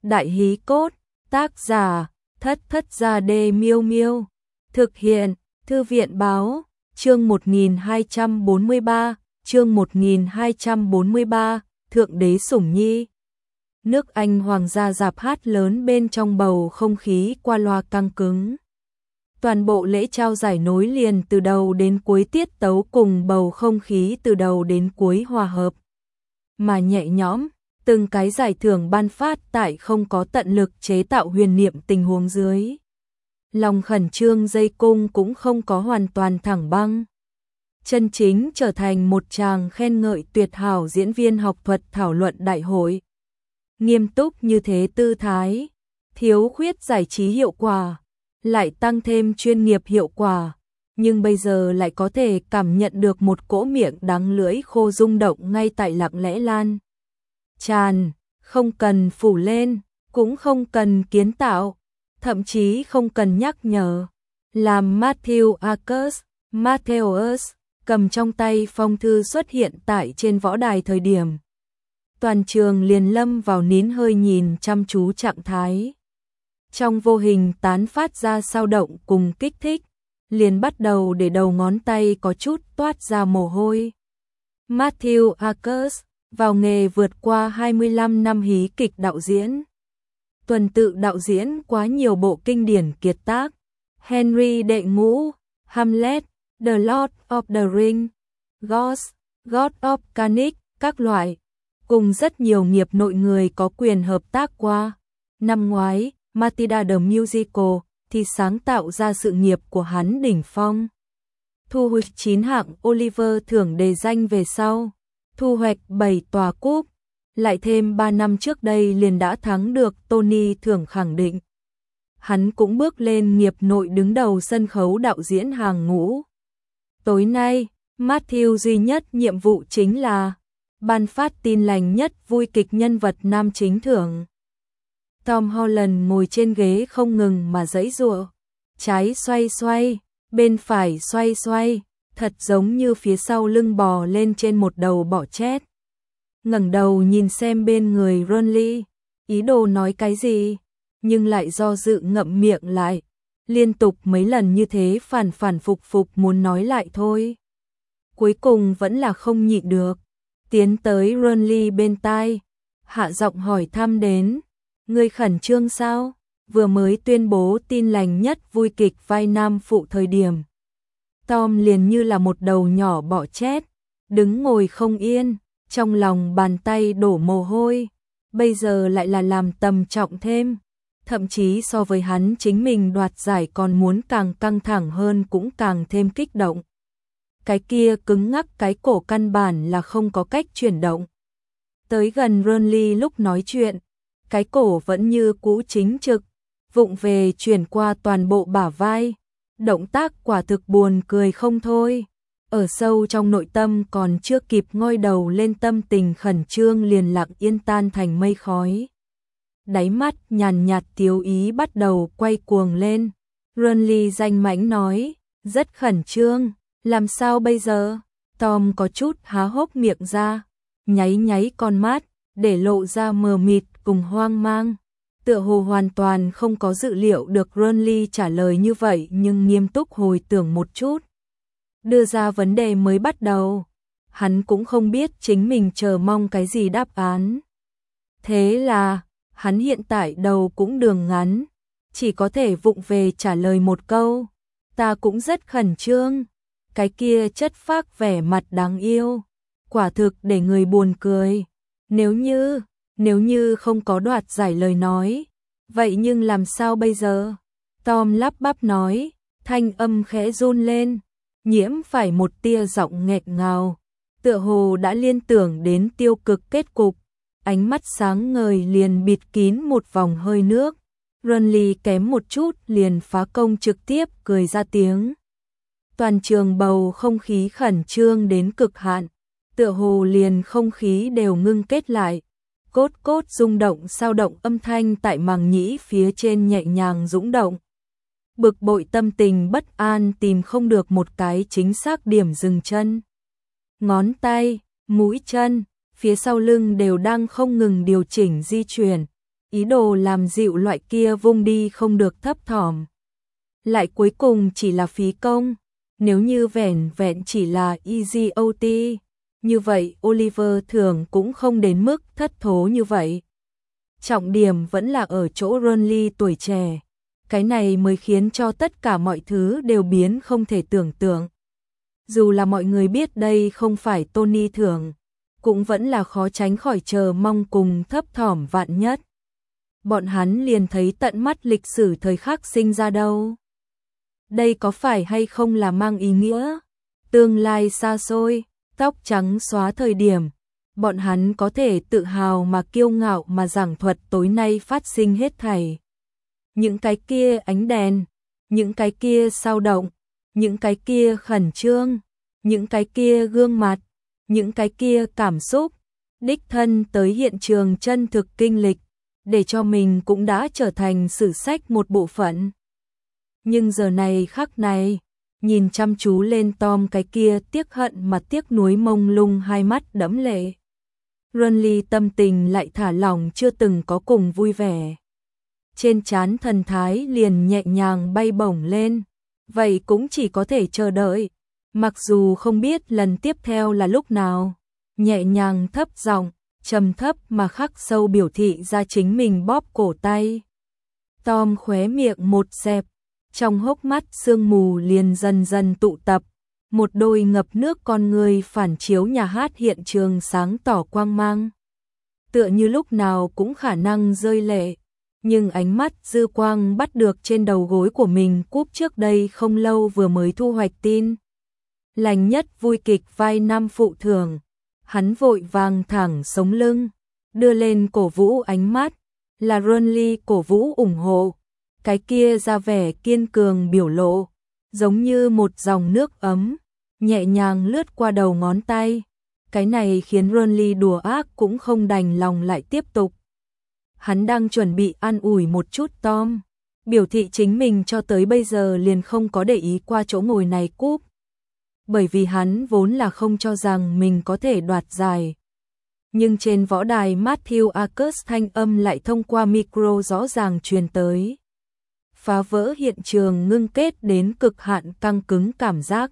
Đại hí cốt, tác giả, Thất Thất Gia Đê Miêu Miêu. Thực hiện, Thư viện báo, chương 1243, chương 1243, Thượng đế sủng nhi. Nước Anh hoàng gia rạp hát lớn bên trong bầu không khí qua loa căng cứng. Toàn bộ lễ trao giải nối liền từ đầu đến cuối tiết tấu cùng bầu không khí từ đầu đến cuối hòa hợp. Mà nhẹ nhõm, từng cái giải thưởng ban phát tại không có tận lực chế tạo huyền niệm tình huống dưới. Lòng khẩn trương dây cung cũng không có hoàn toàn thẳng băng. Chân chính trở thành một tràng khen ngợi tuyệt hảo diễn viên học thuật thảo luận đại hội. Nghiêm túc như thế tư thái, thiếu khuyết giải trí hiệu quả, lại tăng thêm chuyên nghiệp hiệu quả, nhưng bây giờ lại có thể cảm nhận được một cỗ miệng đắng lưỡi khô rung động ngay tại lặng lẽ lan tràn, không cần phủ lên, cũng không cần kiến tạo, thậm chí không cần nhắc nhở. Làm Matthews cầm trong tay phong thư xuất hiện tại trên võ đài thời điểm. Toàn trường liền lâm vào nín hơi nhìn chăm chú trạng thái. Trong vô hình tán phát ra sao động cùng kích thích, liền bắt đầu để đầu ngón tay có chút toát ra mồ hôi. Matthews vào nghề vượt qua 25 năm hí kịch đạo diễn. Tuần tự đạo diễn quá nhiều bộ kinh điển kiệt tác, Henry đệ ngũ, Hamlet, The Lord of the Rings, Ghost, God of Carnage, các loại, cùng rất nhiều nghiệp nội người có quyền hợp tác qua. Năm ngoái, Matilda the Musical thì sáng tạo ra sự nghiệp của hắn đỉnh phong. Thu hoạch 9 hạng Oliver thưởng đề danh về sau, thu hoạch 7 tòa cúp, lại thêm 3 năm trước đây liền đã thắng được Tony thưởng khẳng định. Hắn cũng bước lên nghiệp nội đứng đầu sân khấu đạo diễn hàng ngũ. Tối nay, Matthew duy nhất nhiệm vụ chính là ban phát tin lành nhất vui kịch nhân vật nam chính thưởng. Tom Holland ngồi trên ghế không ngừng mà giãy giụa, trái xoay xoay, bên phải xoay xoay, thật giống như phía sau lưng bò lên trên một đầu bọ chét. Ngẩng đầu nhìn xem bên người Ronly, ý đồ nói cái gì, nhưng lại do dự ngậm miệng lại, liên tục mấy lần như thế phản phản phục phục muốn nói lại thôi. Cuối cùng vẫn là không nhịn được, tiến tới Ronly bên tai, hạ giọng hỏi thăm đến, ngươi khẩn trương sao? Vừa mới tuyên bố tin lành nhất vui kịch vai nam phụ thời điểm. Tom liền như là một đầu nhỏ bọ chét, đứng ngồi không yên, trong lòng bàn tay đổ mồ hôi, bây giờ lại là làm tầm trọng thêm, thậm chí so với hắn chính mình đoạt giải còn muốn càng căng thẳng hơn cũng càng thêm kích động. Cái kia cứng ngắc cái cổ căn bản là không có cách chuyển động. Tới gần Ronly lúc nói chuyện, cái cổ vẫn như cũ chính trực, vụng về chuyển qua toàn bộ bả vai, động tác quả thực buồn cười không thôi. Ở sâu trong nội tâm còn chưa kịp ngoi đầu lên tâm tình khẩn trương liền lặng yên tan thành mây khói. Đáy mắt nhàn nhạt tiêu ý bắt đầu quay cuồng lên. Ronly danh mãnh nói, rất khẩn trương, làm sao bây giờ? Tom có chút há hốc miệng ra, nháy nháy con mắt, để lộ ra mờ mịt cùng hoang mang. Tựa hồ hoàn toàn không có dự liệu được Ronly trả lời như vậy nhưng nghiêm túc hồi tưởng một chút. Đưa ra vấn đề mới bắt đầu, hắn cũng không biết chính mình chờ mong cái gì đáp án. Thế là, hắn hiện tại đầu cũng đường ngắn, chỉ có thể vụng về trả lời một câu, ta cũng rất khẩn trương. Cái kia chất phác vẻ mặt đáng yêu, quả thực để người buồn cười. Nếu như không có đoạt giải lời nói, vậy nhưng làm sao bây giờ? Tom lắp bắp nói, thanh âm khẽ run lên, nhiễm phải một tia giọng nghẹt ngào, tựa hồ đã liên tưởng đến tiêu cực kết cục, ánh mắt sáng ngời liền bịt kín một vòng hơi nước. Ronly kém một chút liền phá công trực tiếp cười ra tiếng. Toàn trường bầu không khí khẩn trương đến cực hạn, tựa hồ liền không khí đều ngưng kết lại. Cốt cốt rung động sao động âm thanh tại màng nhĩ phía trên nhẹ nhàng dũng động. Bực bội tâm tình bất an tìm không được một cái chính xác điểm dừng chân. Ngón tay, mũi chân, phía sau lưng đều đang không ngừng điều chỉnh di chuyển, ý đồ làm dịu loại kia vung đi không được thấp thỏm. Lại cuối cùng chỉ là phí công, nếu như vẻn vẹn chỉ là easy OT, như vậy Oliver thường cũng không đến mức thất thố như vậy. Trọng điểm vẫn là ở chỗ Ronly tuổi trẻ, cái này mới khiến cho tất cả mọi thứ đều biến không thể tưởng tượng. Dù là mọi người biết đây không phải Tony thưởng, cũng vẫn là khó tránh khỏi chờ mong cùng thấp thỏm vạn nhất. Bọn hắn liền thấy tận mắt lịch sử thời khắc sinh ra đâu. Đây có phải hay không là mang ý nghĩa tương lai xa xôi, tóc trắng xóa thời điểm, bọn hắn có thể tự hào mà kiêu ngạo mà giảng thuật tối nay phát sinh hết thảy. Những cái kia ánh đèn, những cái kia sao động, những cái kia khẩn trương, những cái kia gương mặt, những cái kia cảm xúc, đích thân tới hiện trường chân thực kinh lịch, để cho mình cũng đã trở thành sử sách một bộ phận. Nhưng giờ này khắc này, nhìn chăm chú lên Tom cái kia tiếc hận mà tiếc nuối mông lung hai mắt đẫm lệ. Ronly tâm tình lại thả lỏng chưa từng có cùng vui vẻ. Trên trán thần thái liền nhẹ nhàng bay bổng lên, vậy cũng chỉ có thể chờ đợi, mặc dù không biết lần tiếp theo là lúc nào. Nhẹ nhàng thấp giọng, trầm thấp mà khắc sâu biểu thị ra chính mình bóp cổ tay. Tom khóe miệng một xẹp, trong hốc mắt sương mù liền dần dần tụ tập, một đôi ngập nước con người phản chiếu nhà hát hiện trường sáng tỏ quang mang. Tựa như lúc nào cũng khả năng rơi lệ, nhưng ánh mắt dư quang bắt được trên đầu gối của mình cúp trước đây không lâu vừa mới thu hoạch tin. Lành nhất vui kịch vai nam phụ thưởng, hắn vội vàng thẳng sống lưng, đưa lên cổ vũ ánh mắt, là Ronly cổ vũ ủng hộ. Cái kia ra vẻ kiên cường biểu lộ, giống như một dòng nước ấm, nhẹ nhàng lướt qua đầu ngón tay. Cái này khiến Ronly đùa ác cũng không đành lòng lại tiếp tục. Hắn đang chuẩn bị an ủi một chút Tom, biểu thị chính mình cho tới bây giờ liền không có để ý qua chỗ ngồi này cúp. Bởi vì hắn vốn là không cho rằng mình có thể đoạt giải. Nhưng trên võ đài Matthew Arcus thanh âm lại thông qua micro rõ ràng truyền tới, phá vỡ hiện trường ngưng kết đến cực hạn căng cứng cảm giác.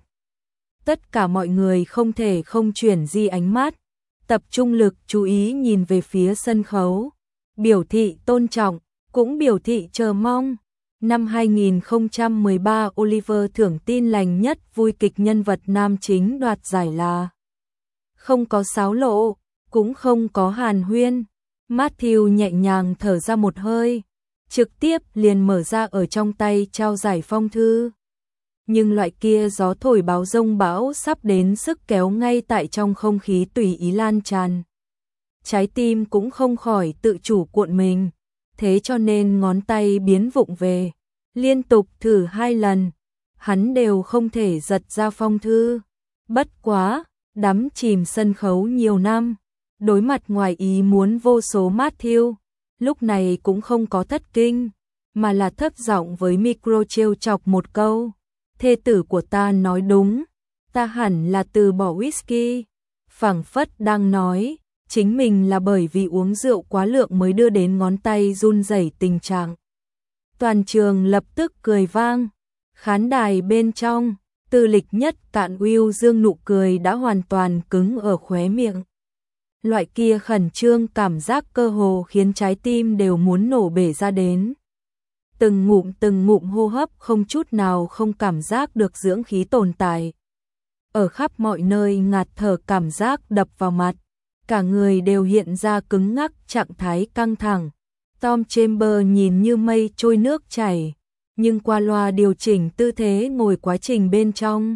Tất cả mọi người không thể không chuyển di ánh mắt, tập trung lực chú ý nhìn về phía sân khấu, biểu thị tôn trọng, cũng biểu thị chờ mong. Năm 2013 Oliver thưởng tin lành nhất vui kịch nhân vật nam chính đoạt giải là không có xáo lộ, cũng không có hàn huyên. Matthew nhẹ nhàng thở ra một hơi, trực tiếp liền mở ra ở trong tay trao giải phong thư. Nhưng loại kia gió thổi báo rông bão sắp đến sức kéo ngay tại trong không khí tùy ý lan tràn. Trái tim cũng không khỏi tự chủ cuộn mình, thế cho nên ngón tay biến vụng về, liên tục thử 2 lần, hắn đều không thể giật ra phong thư. Bất quá, đắm chìm sân khấu nhiều năm, đối mặt ngoài ý muốn vô số Matthew, lúc này cũng không có thất kinh, mà là thấp giọng với micro trêu chọc một câu. Thê tử của ta nói đúng, ta hẳn là từ bỏ whisky. Phảng phất đang nói, chính mình là bởi vì uống rượu quá lượng mới đưa đến ngón tay run rẩy tình trạng. Toàn trường lập tức cười vang, khán đài bên trong, Tư Lịch nhất cạn Will Dương nụ cười đã hoàn toàn cứng ở khóe miệng. Loại kia khẩn trương cảm giác cơ hồ khiến trái tim đều muốn nổ bể ra đến. Từng ngụm hô hấp không chút nào không cảm giác được dưỡng khí tồn tại. Ở khắp mọi nơi ngạt thở cảm giác đập vào mặt, cả người đều hiện ra cứng ngắc trạng thái căng thẳng. Tom Chambers nhìn như mây trôi nước chảy, nhưng qua loa điều chỉnh tư thế ngồi quá trình bên trong,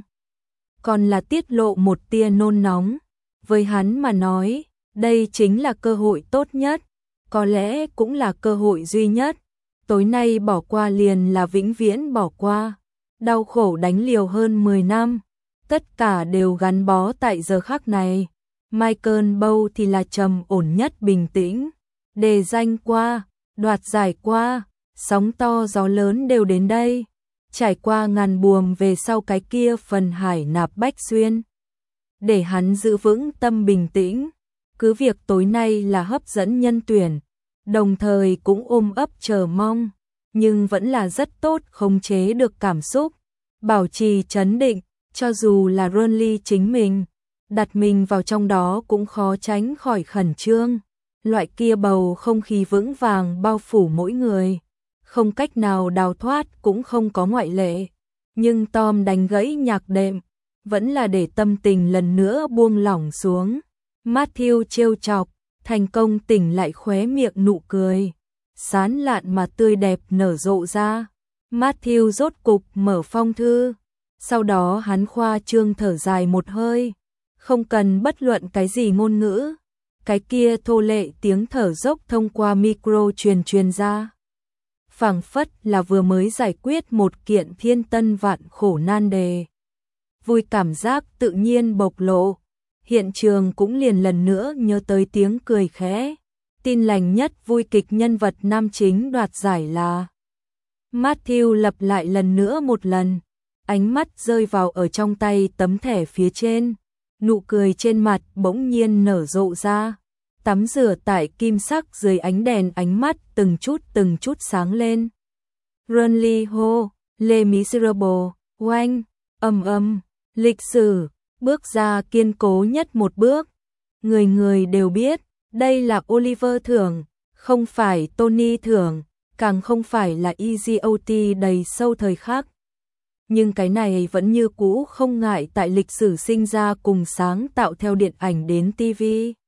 còn là tiết lộ một tia nôn nóng. Với hắn mà nói, đây chính là cơ hội tốt nhất, có lẽ cũng là cơ hội duy nhất. Tối nay bỏ qua liền là vĩnh viễn bỏ qua. Đau khổ đánh liều hơn 10 năm, tất cả đều gắn bó tại giờ khắc này. Michael Bow thì là trầm ổn nhất bình tĩnh. Đề danh qua, đoạt giải qua, sóng to gió lớn đều đến đây. Trải qua ngàn buồm về sau cái kia phần hải nạp bách xuyên. Để hắn giữ vững tâm bình tĩnh. Cứ việc tối nay là hấp dẫn nhân tuyển, đồng thời cũng ôm ấp chờ mong, nhưng vẫn là rất tốt khống chế được cảm xúc, bảo trì trấn định, cho dù là Ronly chính mình, đặt mình vào trong đó cũng khó tránh khỏi khẩn trương. Loại kia bầu không khí vững vàng bao phủ mỗi người, không cách nào đào thoát cũng không có ngoại lệ. Nhưng Tom đánh gãy nhạc đệm, vẫn là để tâm tình lần nữa buông lỏng xuống. Matthew trêu chọc, thành công tỉnh lại khóe miệng nụ cười, sán lạn mà tươi đẹp nở rộ ra. Matthew rốt cục mở phong thư, sau đó hắn khoa trương thở dài một hơi, không cần bất luận cái gì ngôn ngữ. Cái kia thô lệ tiếng thở dốc thông qua micro truyền ra. Phảng phất là vừa mới giải quyết một kiện thiên tân vạn khổ nan đề. Vui cảm giác tự nhiên bộc lộ, hiện trường cũng liền lần nữa nhớ tới tiếng cười khẽ. Tin lành nhất vui kịch nhân vật nam chính đoạt giải là. Matthew lặp lại lần nữa một lần, ánh mắt rơi vào ở trong tay tấm thẻ phía trên, nụ cười trên mặt bỗng nhiên nở rộ ra. Tắm rửa tại kim sắc dưới ánh đèn, ánh mắt từng chút sáng lên. Ronly hô, Les Miserables, oanh, lịch sử, bước ra kiên cố nhất một bước. Người người đều biết, đây là Oliver thưởng, không phải Tony thưởng, càng không phải là EGOT đầy sâu thời khắc. Nhưng cái này vẫn như cũ không ngại tại lịch sử sinh ra cùng sáng tạo theo điện ảnh đến TV.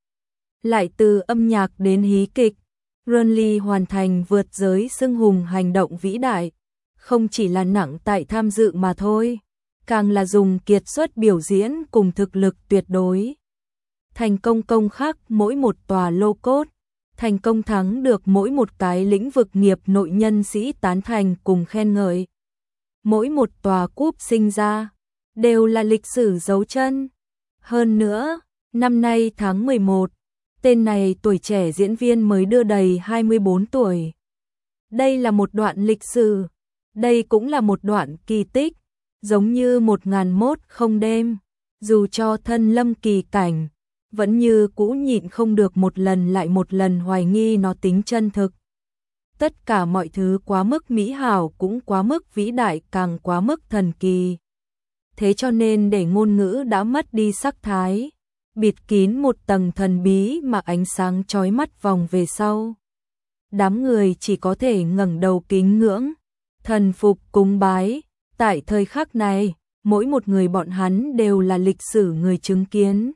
Lại từ âm nhạc đến hí kịch, Ronly hoàn thành vượt giới xưng hùng hành động vĩ đại, không chỉ là nặng tại tham dự mà thôi, càng là dùng kiệt xuất biểu diễn cùng thực lực tuyệt đối. Thành công công khắc mỗi một tòa lô cốt, thành công thắng được mỗi một cái lĩnh vực nghiệp nội nhân sĩ tán thành cùng khen ngợi. Mỗi một tòa cúp sinh ra, đều là lịch sử dấu chân. Hơn nữa, năm nay tháng 11, tên này tuổi trẻ diễn viên mới đưa đầy 24 tuổi. Đây là một đoạn lịch sử, đây cũng là một đoạn kỳ tích, giống như 1001 không đêm, dù cho thân lâm kỳ cảnh, vẫn như cũ nhịn không được một lần lại một lần hoài nghi nó tính chân thực. Tất cả mọi thứ quá mức mỹ hảo cũng quá mức vĩ đại, càng quá mức thần kỳ. Thế cho nên để ngôn ngữ đã mất đi sắc thái, bịt kín một tầng thần bí mà ánh sáng chói mắt vòng về sau. Đám người chỉ có thể ngẩng đầu kính ngưỡng, thần phục cúng bái. Tại thời khắc này, mỗi một người bọn hắn đều là lịch sử người chứng kiến.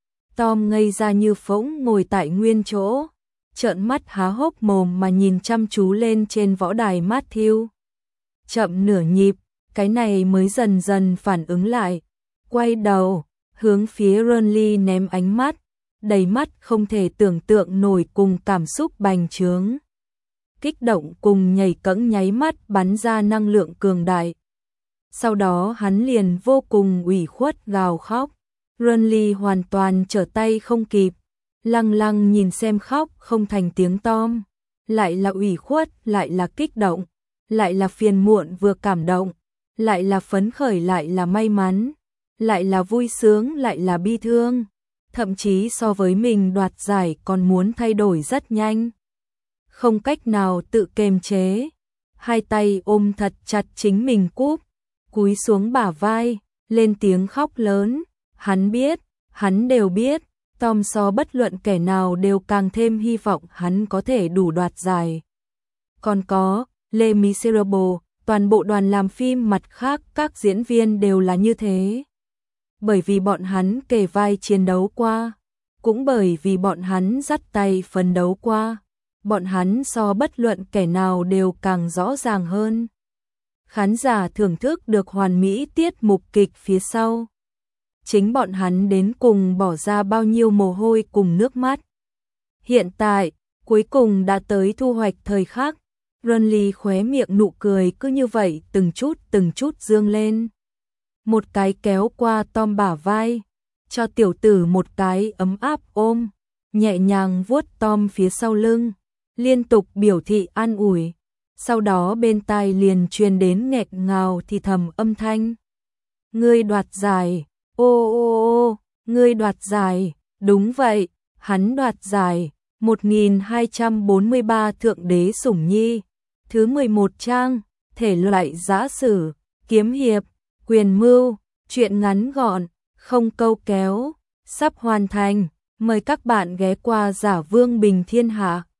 Tom ngây ra như phỗng ngồi tại nguyên chỗ, trợn mắt há hốc mồm mà nhìn chăm chú lên trên võ đài Matthew. Chậm nửa nhịp, cái này mới dần dần phản ứng lại, quay đầu, hướng phía Ronly ném ánh mắt, đầy mắt không thể tưởng tượng nổi cùng cảm xúc bành trướng. Kích động cùng nhảy cẫng nháy mắt bắn ra năng lượng cường đại. Sau đó hắn liền vô cùng ủy khuất gào khóc. Ronly hoàn toàn trở tay không kịp, lăng lăng nhìn xem khóc không thành tiếng Tom, lại là ủy khuất, lại là kích động, lại là phiền muộn vừa cảm động, lại là phấn khởi, lại là may mắn, lại là vui sướng, lại là bi thương, thậm chí so với mình đoạt giải còn muốn thay đổi rất nhanh. Không cách nào tự kiềm chế, hai tay ôm thật chặt chính mình cúp, cúi xuống bả vai, lên tiếng khóc lớn. Hắn biết, hắn đều biết, Tom so bất luận kẻ nào đều càng thêm hy vọng hắn có thể đủ đoạt giải. Còn có, Les Miserables, toàn bộ đoàn làm phim mặt khác các diễn viên đều là như thế. Bởi vì bọn hắn kề vai chiến đấu qua, cũng bởi vì bọn hắn dắt tay phấn đấu qua, bọn hắn so bất luận kẻ nào đều càng rõ ràng hơn. Khán giả thưởng thức được hoàn mỹ tiết mục kịch phía sau. Chính bọn hắn đến cùng bỏ ra bao nhiêu mồ hôi cùng nước mắt. Hiện tại, cuối cùng đã tới thu hoạch thời khắc. Ronly khóe miệng nụ cười cứ như vậy từng chút dương lên. Một cái kéo qua Tom bả vai, cho tiểu tử một cái ấm áp ôm, nhẹ nhàng vuốt Tom phía sau lưng, liên tục biểu thị an ủi. Sau đó bên tai liền truyền đến nghẹt ngào thì thầm âm thanh. Ngươi đoạt giải. Ô, ngươi đoạt giải, đúng vậy, hắn đoạt giải, 1243 Thượng đế sủng nhi. Thứ 11 trang, thể loại giã sử, kiếm hiệp, quyền mưu, truyện ngắn gọn, không câu kéo, sắp hoàn thành. Mời các bạn ghé qua Giả Vương Bình Thiên Hạ.